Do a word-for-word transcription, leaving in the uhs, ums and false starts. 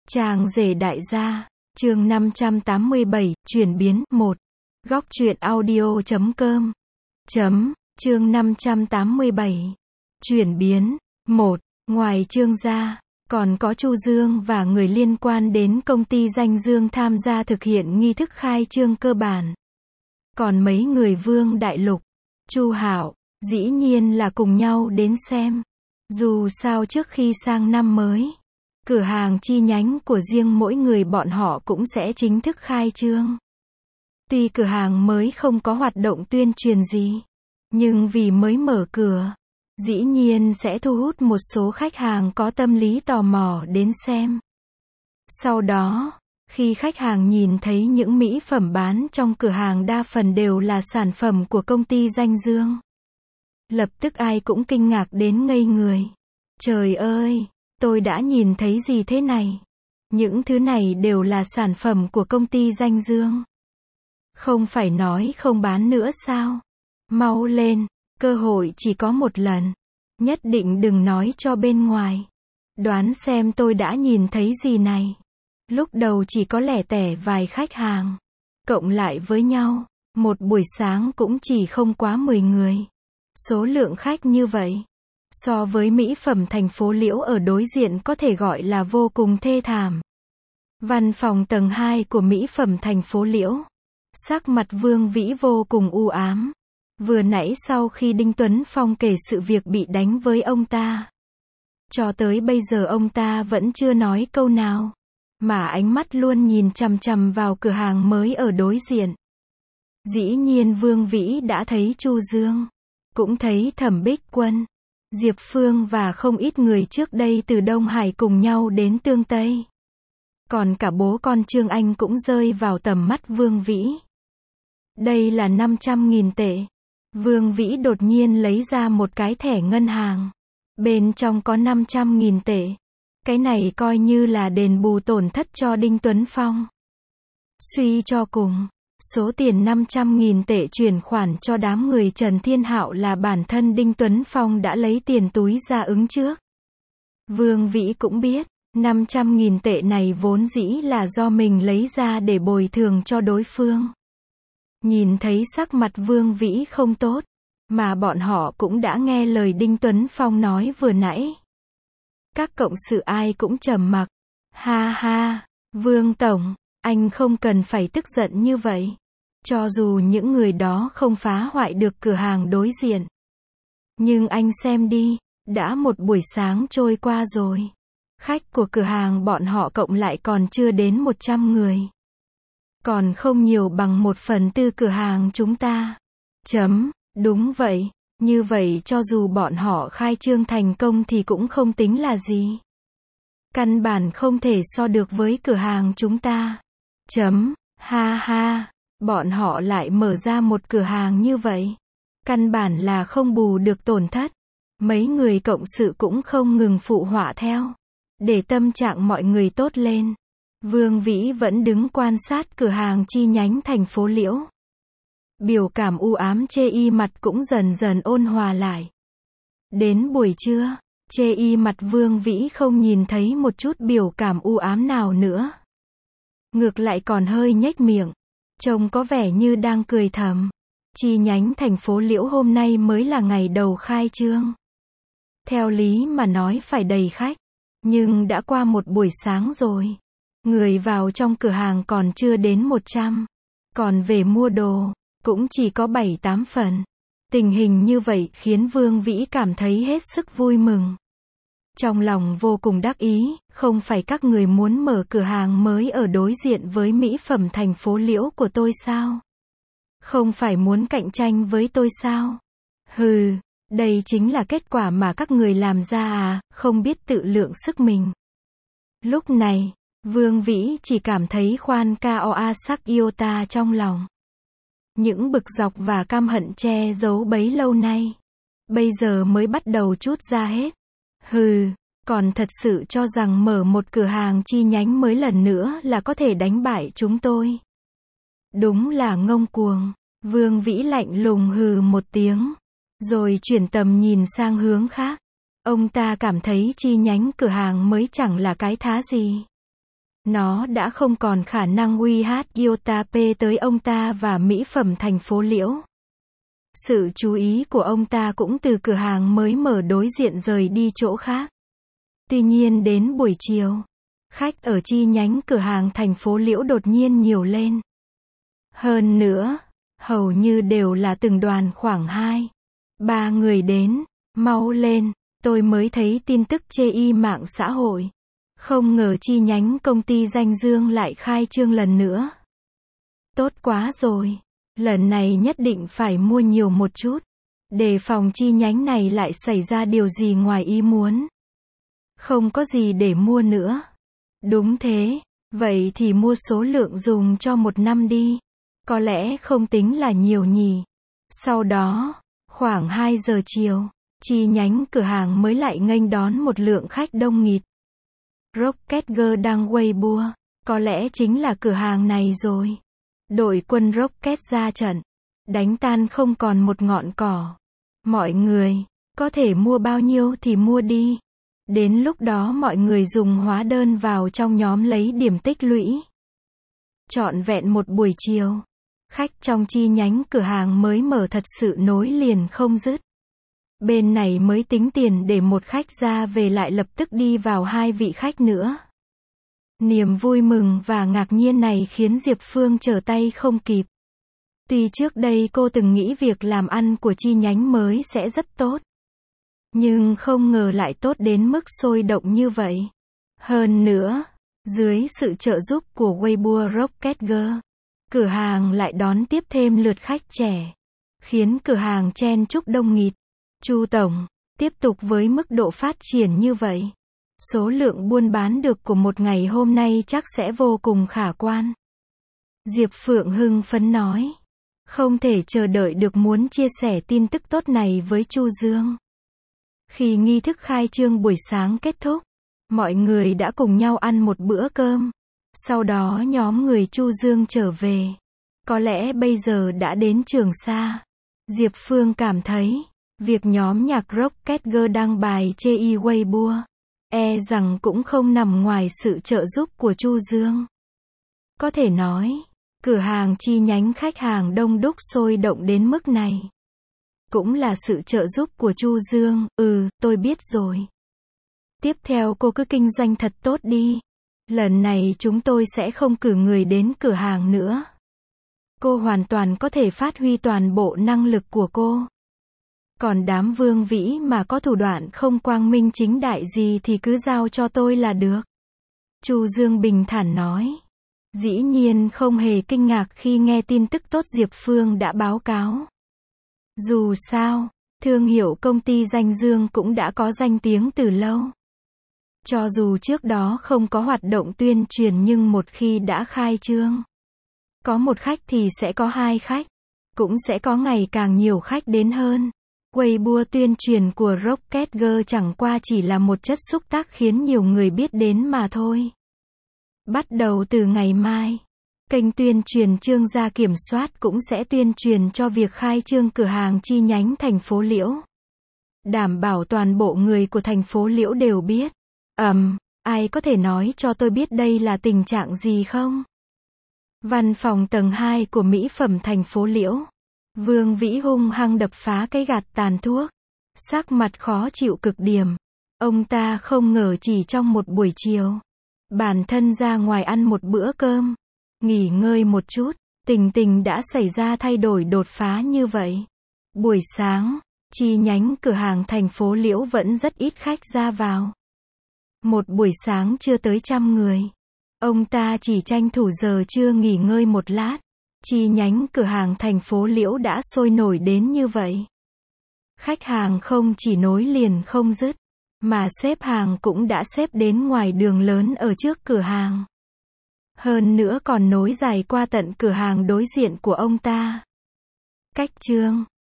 Chàng rể đại gia, chương năm trăm tám mươi bảy, chuyển biến, một. Góc truyện audio chấm com. Chấm, chương năm trăm tám mươi bảy. Chuyển biến, một. Ngoài Trương gia, còn có Chu Dương và người liên quan đến công ty Danh Dương tham gia thực hiện nghi thức khai trương cơ bản. Còn mấy người Vương Đại Lục, Chu Hạo, dĩ nhiên là cùng nhau đến xem. Dù sao trước khi sang năm mới, cửa hàng chi nhánh của riêng mỗi người bọn họ cũng sẽ chính thức khai trương. Tuy cửa hàng mới không có hoạt động tuyên truyền gì, nhưng vì mới mở cửa, dĩ nhiên sẽ thu hút một số khách hàng có tâm lý tò mò đến xem. Sau đó, khi khách hàng nhìn thấy những mỹ phẩm bán trong cửa hàng đa phần đều là sản phẩm của công ty Danh Dương, lập tức ai cũng kinh ngạc đến ngây người. Trời ơi, tôi đã nhìn thấy gì thế này? Những thứ này đều là sản phẩm của công ty Danh Dương. Không phải nói không bán nữa sao? Mau lên, cơ hội chỉ có một lần. Nhất định đừng nói cho bên ngoài. Đoán xem tôi đã nhìn thấy gì này. Lúc đầu chỉ có lẻ tẻ vài khách hàng. Cộng lại với nhau, một buổi sáng cũng chỉ không quá mười người. Số lượng khách như vậy, so với mỹ phẩm thành phố Liễu ở đối diện có thể gọi là vô cùng thê thảm. Văn phòng tầng hai của mỹ phẩm thành phố Liễu. Sắc mặt Vương Vĩ vô cùng u ám. Vừa nãy sau khi Đinh Tuấn Phong kể sự việc bị đánh với ông ta, cho tới bây giờ ông ta vẫn chưa nói câu nào, mà ánh mắt luôn nhìn chằm chằm vào cửa hàng mới ở đối diện. Dĩ nhiên Vương Vĩ đã thấy Chu Dương, cũng thấy Thẩm Bích Quân, Diệp Phương và không ít người trước đây từ Đông Hải cùng nhau đến Tương Tây. Còn cả bố con Trương Anh cũng rơi vào tầm mắt Vương Vĩ. Đây là năm trăm nghìn tệ. Vương Vĩ đột nhiên lấy ra một cái thẻ ngân hàng. Bên trong có năm trăm nghìn tệ. Cái này coi như là đền bù tổn thất cho Đinh Tuấn Phong. Suy cho cùng, số tiền năm trăm nghìn tệ chuyển khoản cho đám người Trần Thiên Hạo là bản thân Đinh Tuấn Phong đã lấy tiền túi ra ứng trước. Vương Vĩ cũng biết, năm trăm nghìn tệ này vốn dĩ là do mình lấy ra để bồi thường cho đối phương. Nhìn thấy sắc mặt Vương Vĩ không tốt, mà bọn họ cũng đã nghe lời Đinh Tuấn Phong nói vừa nãy. Các cộng sự ai cũng trầm mặc. Ha ha, Vương Tổng, anh không cần phải tức giận như vậy. Cho dù những người đó không phá hoại được cửa hàng đối diện. Nhưng anh xem đi, đã một buổi sáng trôi qua rồi. Khách của cửa hàng bọn họ cộng lại còn chưa đến một trăm người. Còn không nhiều bằng một phần tư cửa hàng chúng ta. Chấm, đúng vậy, như vậy cho dù bọn họ khai trương thành công thì cũng không tính là gì. Căn bản không thể so được với cửa hàng chúng ta. Chấm, ha ha, bọn họ lại mở ra một cửa hàng như vậy. Căn bản là không bù được tổn thất. Mấy người cộng sự cũng không ngừng phụ họa theo. Để tâm trạng mọi người tốt lên. Vương Vĩ vẫn đứng quan sát cửa hàng chi nhánh thành phố Liễu. Biểu cảm u ám chê y mặt cũng dần dần ôn hòa lại. Đến buổi trưa, chê y mặt Vương Vĩ không nhìn thấy một chút biểu cảm u ám nào nữa. Ngược lại còn hơi nhếch miệng, trông có vẻ như đang cười thầm. Chi nhánh thành phố Liễu hôm nay mới là ngày đầu khai trương. Theo lý mà nói phải đầy khách, nhưng đã qua một buổi sáng rồi. Người vào trong cửa hàng còn chưa đến một trăm. Còn về mua đồ, cũng chỉ có bảy tám phần. Tình hình như vậy khiến Vương Vĩ cảm thấy hết sức vui mừng. Trong lòng vô cùng đắc ý, không phải các người muốn mở cửa hàng mới ở đối diện với mỹ phẩm thành phố Liễu của tôi sao? Không phải muốn cạnh tranh với tôi sao? Hừ, đây chính là kết quả mà các người làm ra à, không biết tự lượng sức mình. Lúc này, Vương Vĩ chỉ cảm thấy khoan ca oa sắc yêu ta trong lòng. Những bực dọc và căm hận che giấu bấy lâu nay, bây giờ mới bắt đầu trút ra hết. Hừ, còn thật sự cho rằng mở một cửa hàng chi nhánh mới lần nữa là có thể đánh bại chúng tôi. Đúng là ngông cuồng. Vương Vĩ lạnh lùng hừ một tiếng, rồi chuyển tầm nhìn sang hướng khác. Ông ta cảm thấy chi nhánh cửa hàng mới chẳng là cái thá gì. Nó đã không còn khả năng uy hát iota P tới ông ta và mỹ phẩm thành phố Liễu. Sự chú ý của ông ta cũng từ cửa hàng mới mở đối diện rời đi chỗ khác. Tuy nhiên đến buổi chiều, khách ở chi nhánh cửa hàng thành phố Liễu đột nhiên nhiều lên. Hơn nữa, hầu như đều là từng đoàn khoảng hai, ba người đến. Mau lên, tôi mới thấy tin tức chê y mạng xã hội. Không ngờ chi nhánh công ty danh dương lại khai trương lần nữa. Tốt quá rồi. Lần này nhất định phải mua nhiều một chút. Đề phòng chi nhánh này lại xảy ra điều gì ngoài ý muốn. Không có gì để mua nữa. Đúng thế, vậy thì mua số lượng dùng cho một năm đi. Có lẽ không tính là nhiều nhỉ. Sau đó, khoảng hai giờ chiều, chi nhánh cửa hàng mới lại nghênh đón một lượng khách đông nghịt. Rocket Girl đang Weibo, có lẽ chính là cửa hàng này rồi. Đội quân Rocket ra trận, đánh tan không còn một ngọn cỏ. Mọi người, có thể mua bao nhiêu thì mua đi. Đến lúc đó mọi người dùng hóa đơn vào trong nhóm lấy điểm tích lũy. Trọn vẹn một buổi chiều, khách trong chi nhánh cửa hàng mới mở thật sự nối liền không dứt. Bên này mới tính tiền để một khách ra về lại lập tức đi vào hai vị khách nữa. Niềm vui mừng và ngạc nhiên này khiến Diệp Phương trở tay không kịp. Tuy trước đây cô từng nghĩ việc làm ăn của chi nhánh mới sẽ rất tốt. Nhưng không ngờ lại tốt đến mức sôi động như vậy. Hơn nữa, dưới sự trợ giúp của Weibo Rocket Girl, cửa hàng lại đón tiếp thêm lượt khách trẻ, khiến cửa hàng chen chúc đông nghịt. Chu tổng, tiếp tục với mức độ phát triển như vậy, số lượng buôn bán được của một ngày hôm nay chắc sẽ vô cùng khả quan. Diệp Phượng hưng phấn nói, không thể chờ đợi được muốn chia sẻ tin tức tốt này với Chu Dương. Khi nghi thức khai trương buổi sáng kết thúc, mọi người đã cùng nhau ăn một bữa cơm. Sau đó nhóm người Chu Dương trở về. Có lẽ bây giờ đã đến Trường Sa. Diệp Phương cảm thấy, việc nhóm nhạc Rocket Girl đăng bài chê y Weibo, e rằng cũng không nằm ngoài sự trợ giúp của Chu Dương. Có thể nói, cửa hàng chi nhánh khách hàng đông đúc sôi động đến mức này. Cũng là sự trợ giúp của Chu Dương, ừ, tôi biết rồi. Tiếp theo cô cứ kinh doanh thật tốt đi. Lần này chúng tôi sẽ không cử người đến cửa hàng nữa. Cô hoàn toàn có thể phát huy toàn bộ năng lực của cô. Còn đám Vương Vĩ mà có thủ đoạn không quang minh chính đại gì thì cứ giao cho tôi là được. Chu Dương bình thản nói. Dĩ nhiên không hề kinh ngạc khi nghe tin tức tốt Diệp Phương đã báo cáo. Dù sao, thương hiệu công ty danh dương cũng đã có danh tiếng từ lâu. Cho dù trước đó không có hoạt động tuyên truyền nhưng một khi đã khai trương, có một khách thì sẽ có hai khách, cũng sẽ có ngày càng nhiều khách đến hơn. Weibo tuyên truyền của Rocket Girl chẳng qua chỉ là một chất xúc tác khiến nhiều người biết đến mà thôi. Bắt đầu từ ngày mai, kênh tuyên truyền Trương Gia Kiểm soát cũng sẽ tuyên truyền cho việc khai trương cửa hàng chi nhánh thành phố Liễu. Đảm bảo toàn bộ người của thành phố Liễu đều biết. Ầm, um, ai có thể nói cho tôi biết đây là tình trạng gì không? Văn phòng tầng hai của mỹ phẩm thành phố Liễu. Vương Vĩ hung hăng đập phá cái gạt tàn thuốc. Sắc mặt khó chịu cực điểm. Ông ta không ngờ chỉ trong một buổi chiều, bản thân ra ngoài ăn một bữa cơm, nghỉ ngơi một chút, tình tình đã xảy ra thay đổi đột phá như vậy. Buổi sáng, chi nhánh cửa hàng thành phố Liễu vẫn rất ít khách ra vào. Một buổi sáng chưa tới trăm người. Ông ta chỉ tranh thủ giờ trưa nghỉ ngơi một lát. Chi nhánh cửa hàng thành phố Liễu đã sôi nổi đến như vậy. Khách hàng không chỉ nối liền không dứt, mà xếp hàng cũng đã xếp đến ngoài đường lớn ở trước cửa hàng. Hơn nữa còn nối dài qua tận cửa hàng đối diện của ông ta. Cách trương